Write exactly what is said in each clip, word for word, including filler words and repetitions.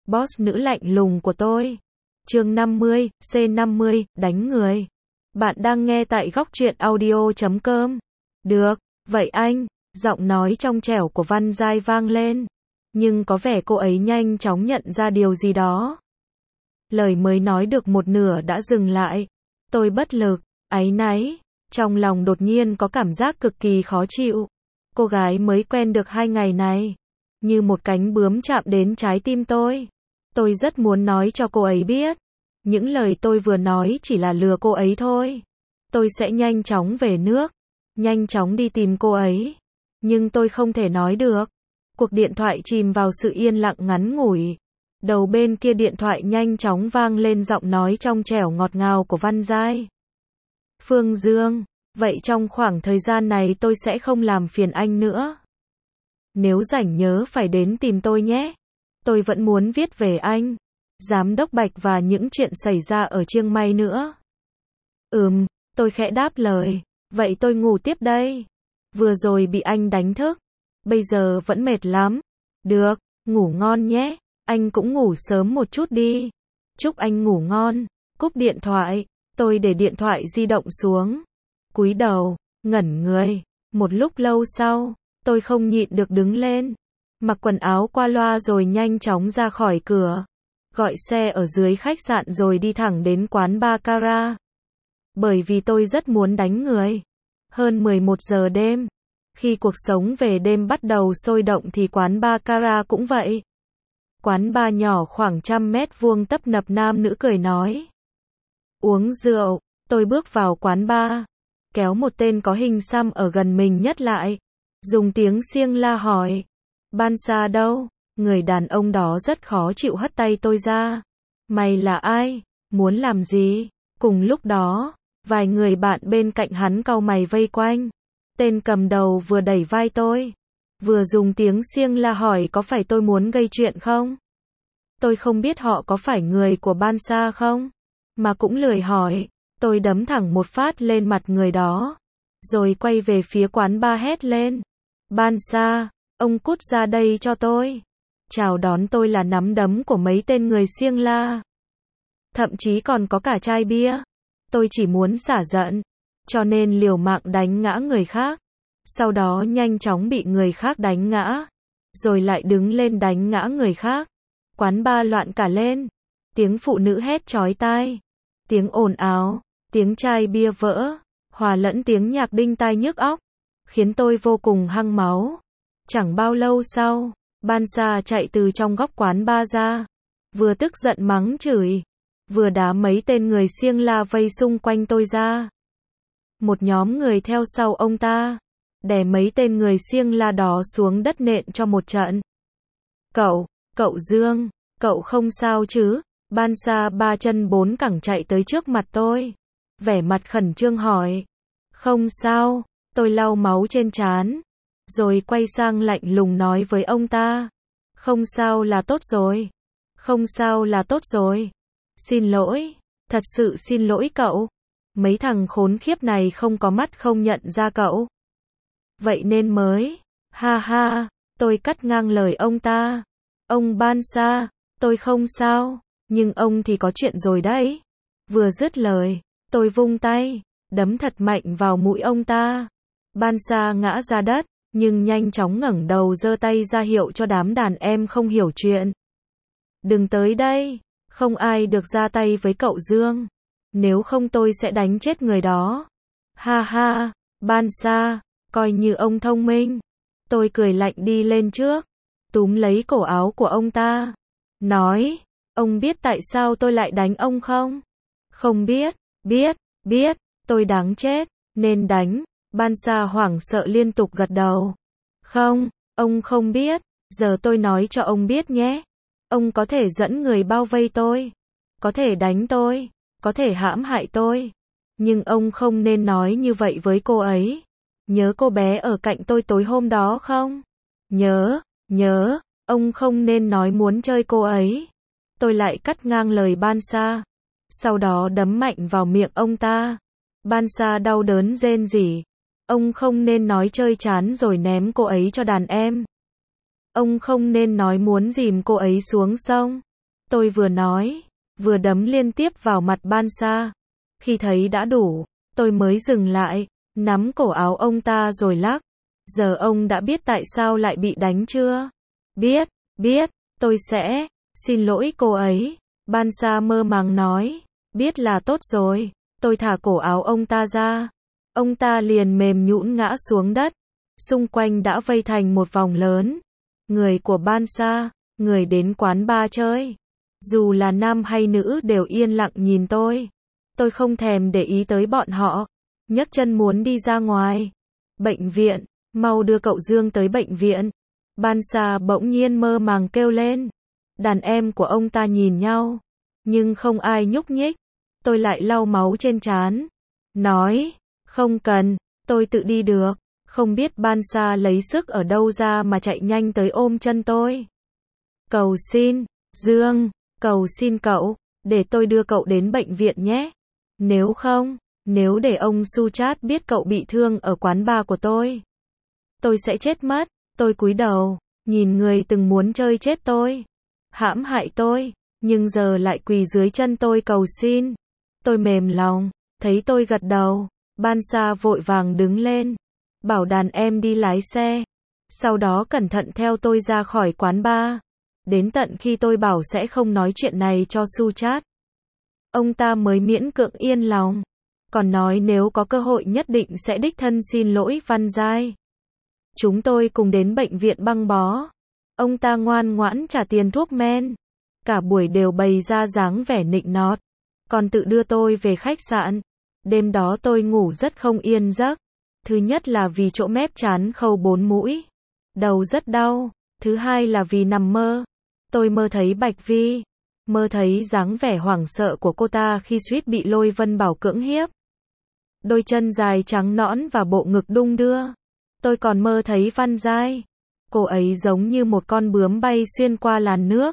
boss nữ lạnh lùng của tôi. Chương năm mươi, C năm mươi, đánh người. Bạn đang nghe tại góc truyện audio chấm com. Được, vậy anh, giọng nói trong trẻo của Văn Giai vang lên. Nhưng có vẻ cô ấy nhanh chóng nhận ra điều gì đó. Lời mới nói được một nửa đã dừng lại. Tôi bất lực, áy náy, trong lòng đột nhiên có cảm giác cực kỳ khó chịu. Cô gái mới quen được hai ngày này, như một cánh bướm chạm đến trái tim tôi. Tôi rất muốn nói cho cô ấy biết, những lời tôi vừa nói chỉ là lừa cô ấy thôi. Tôi sẽ nhanh chóng về nước, nhanh chóng đi tìm cô ấy. Nhưng tôi không thể nói được. Cuộc điện thoại chìm vào sự yên lặng ngắn ngủi. Đầu bên kia điện thoại nhanh chóng vang lên giọng nói trong trẻo ngọt ngào của Văn Giai. Phương Dương, vậy trong khoảng thời gian này tôi sẽ không làm phiền anh nữa. Nếu rảnh nhớ phải đến tìm tôi nhé. Tôi vẫn muốn viết về anh, Giám đốc Bạch và những chuyện xảy ra ở Chiang Mai nữa. Ừm, tôi khẽ đáp lời. Vậy tôi ngủ tiếp đây. Vừa rồi bị anh đánh thức. Bây giờ vẫn mệt lắm. Được, ngủ ngon nhé. Anh cũng ngủ sớm một chút đi. Chúc anh ngủ ngon. Cúp điện thoại. Tôi để điện thoại di động xuống. Cúi đầu, ngẩn người. Một lúc lâu sau, tôi không nhịn được đứng lên. Mặc quần áo qua loa rồi nhanh chóng ra khỏi cửa. Gọi xe ở dưới khách sạn rồi đi thẳng đến quán baccarat. Bởi vì tôi rất muốn đánh người. Hơn mười một giờ đêm. Khi cuộc sống về đêm bắt đầu sôi động thì quán baccarat cũng vậy. Quán bar nhỏ khoảng trăm mét vuông tấp nập nam nữ cười nói. Uống rượu, tôi bước vào quán bar. Kéo một tên có hình xăm ở gần mình nhất lại. Dùng tiếng xiêng la hỏi. Ban Sa đâu? Người đàn ông đó rất khó chịu hất tay tôi ra. Mày là ai? Muốn làm gì? Cùng lúc đó, vài người bạn bên cạnh hắn cau mày vây quanh. Tên cầm đầu vừa đẩy vai tôi, vừa dùng tiếng xiêng la hỏi có phải tôi muốn gây chuyện không? Tôi không biết họ có phải người của Ban Sa không? Mà cũng lười hỏi. Tôi đấm thẳng một phát lên mặt người đó. Rồi quay về phía quán bar hét lên. Ban Sa, ông cút ra đây cho tôi. Chào đón tôi là nắm đấm của mấy tên người xiêng la. Thậm chí còn có cả chai bia. Tôi chỉ muốn xả giận, cho nên liều mạng đánh ngã người khác. Sau đó nhanh chóng bị người khác đánh ngã. Rồi lại đứng lên đánh ngã người khác. Quán bar loạn cả lên. Tiếng phụ nữ hét chói tai. Tiếng ồn ào. Tiếng chai bia vỡ. Hòa lẫn tiếng nhạc đinh tai nhức óc. Khiến tôi vô cùng hăng máu. Chẳng bao lâu sau, Ban Sa chạy từ trong góc quán bar ra. Vừa tức giận mắng chửi. Vừa đá mấy tên người xiêng la vây xung quanh tôi ra. Một nhóm người theo sau ông ta. Đè mấy tên người xiêng la đó xuống đất nện cho một trận. Cậu, cậu Dương, cậu không sao chứ? Ban Sa ba chân bốn cẳng chạy tới trước mặt tôi. Vẻ mặt khẩn trương hỏi. Không sao, tôi lau máu trên trán. Rồi quay sang lạnh lùng nói với ông ta. Không sao là tốt rồi. Không sao là tốt rồi. Xin lỗi, thật sự xin lỗi cậu. Mấy thằng khốn khiếp này không có mắt không nhận ra cậu. Vậy nên mới. Ha ha, tôi cắt ngang lời ông ta. Ông Ban Sa, tôi không sao, nhưng ông thì có chuyện rồi đấy. Vừa dứt lời, tôi vung tay, đấm thật mạnh vào mũi ông ta. Ban Sa ngã ra đất, nhưng nhanh chóng ngẩng đầu giơ tay ra hiệu cho đám đàn em không hiểu chuyện. Đừng tới đây, không ai được ra tay với cậu Dương. Nếu không tôi sẽ đánh chết người đó. Ha ha, Ban Sa, coi như ông thông minh. Tôi cười lạnh đi lên trước, túm lấy cổ áo của ông ta. Nói, ông biết tại sao tôi lại đánh ông không? Không biết, biết, biết, tôi đáng chết, nên đánh. Ban Sa hoảng sợ liên tục gật đầu. Không, ông không biết, giờ tôi nói cho ông biết nhé. Ông có thể dẫn người bao vây tôi, có thể đánh tôi, có thể hãm hại tôi. Nhưng ông không nên nói như vậy với cô ấy. Nhớ cô bé ở cạnh tôi tối hôm đó không? Nhớ, nhớ, ông không nên nói muốn chơi cô ấy. Tôi lại cắt ngang lời Ban Sa. Sau đó đấm mạnh vào miệng ông ta. Ban Sa đau đớn rên rỉ. Ông không nên nói chơi chán rồi ném cô ấy cho đàn em. Ông không nên nói muốn dìm cô ấy xuống sông. Tôi vừa nói, vừa đấm liên tiếp vào mặt Ban Sa. Khi thấy đã đủ, tôi mới dừng lại, nắm cổ áo ông ta rồi lắc. Giờ ông đã biết tại sao lại bị đánh chưa? Biết, biết, tôi sẽ xin lỗi cô ấy. Ban Sa mơ màng nói, biết là tốt rồi. Tôi thả cổ áo ông ta ra. Ông ta liền mềm nhũn ngã xuống đất. Xung quanh đã vây thành một vòng lớn. Người của Ban Sa, người đến quán bar chơi. Dù là nam hay nữ đều yên lặng nhìn tôi. Tôi không thèm để ý tới bọn họ. Nhấc chân muốn đi ra ngoài. Bệnh viện, mau đưa cậu Dương tới bệnh viện. Ban Sa bỗng nhiên mơ màng kêu lên. Đàn em của ông ta nhìn nhau. Nhưng không ai nhúc nhích. Tôi lại lau máu trên trán. Nói, không cần, tôi tự đi được. Không biết Ban Sa lấy sức ở đâu ra mà chạy nhanh tới ôm chân tôi. Cầu xin, Dương, cầu xin cậu, để tôi đưa cậu đến bệnh viện nhé. Nếu không, nếu để ông Suchat biết cậu bị thương ở quán bar của tôi, tôi sẽ chết mất. Tôi cúi đầu, nhìn người từng muốn chơi chết tôi, hãm hại tôi, nhưng giờ lại quỳ dưới chân tôi cầu xin. Tôi mềm lòng, thấy tôi gật đầu, Ban Sa vội vàng đứng lên, bảo đàn em đi lái xe, sau đó cẩn thận theo tôi ra khỏi quán bar. Đến tận khi tôi bảo sẽ không nói chuyện này cho Suchat, ông ta mới miễn cưỡng yên lòng, còn nói nếu có cơ hội nhất định sẽ đích thân xin lỗi Văn Giai. Chúng tôi cùng đến bệnh viện băng bó. Ông ta ngoan ngoãn trả tiền thuốc men. Cả buổi đều bày ra dáng vẻ nịnh nọt. Còn tự đưa tôi về khách sạn. Đêm đó tôi ngủ rất không yên giấc. Thứ nhất là vì chỗ mép trán khâu bốn mũi. Đầu rất đau. Thứ hai là vì nằm mơ. Tôi mơ thấy Bạch Vi. Mơ thấy dáng vẻ hoảng sợ của cô ta khi suýt bị Lôi Vân Bảo cưỡng hiếp. Đôi chân dài trắng nõn và bộ ngực đung đưa. Tôi còn mơ thấy Văn Giai. Cô ấy giống như một con bướm bay xuyên qua làn nước,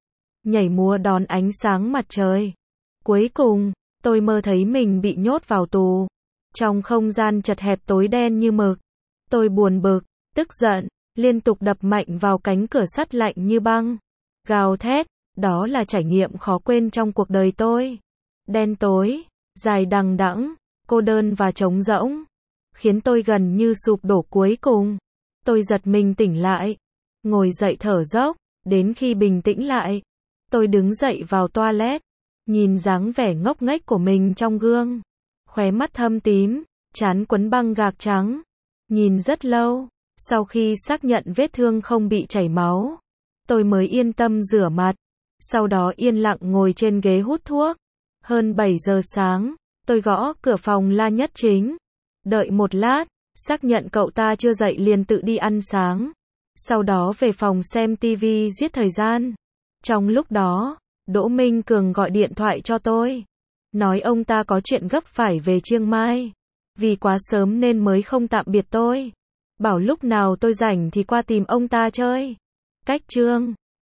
nhảy múa đón ánh sáng mặt trời. Cuối cùng, tôi mơ thấy mình bị nhốt vào tù, trong không gian chật hẹp tối đen như mực. Tôi buồn bực, tức giận, liên tục đập mạnh vào cánh cửa sắt lạnh như băng. Gào thét, đó là trải nghiệm khó quên trong cuộc đời tôi. Đen tối, dài đằng đẵng, cô đơn và trống rỗng, khiến tôi gần như sụp đổ cuối cùng. Tôi giật mình tỉnh lại, ngồi dậy thở dốc, đến khi bình tĩnh lại, tôi đứng dậy vào toilet, nhìn dáng vẻ ngốc nghếch của mình trong gương, khóe mắt thâm tím, trán quấn băng gạc trắng, nhìn rất lâu, sau khi xác nhận vết thương không bị chảy máu, tôi mới yên tâm rửa mặt, sau đó yên lặng ngồi trên ghế hút thuốc. Hơn bảy giờ sáng, tôi gõ cửa phòng La Nhất Chính, đợi một lát, xác nhận cậu ta chưa dậy liền tự đi ăn sáng. Sau đó về phòng xem tivi giết thời gian. Trong lúc đó, Đỗ Minh Cường gọi điện thoại cho tôi. Nói ông ta có chuyện gấp phải về Chiang Mai. Vì quá sớm nên mới không tạm biệt tôi. Bảo lúc nào tôi rảnh thì qua tìm ông ta chơi. Cách chương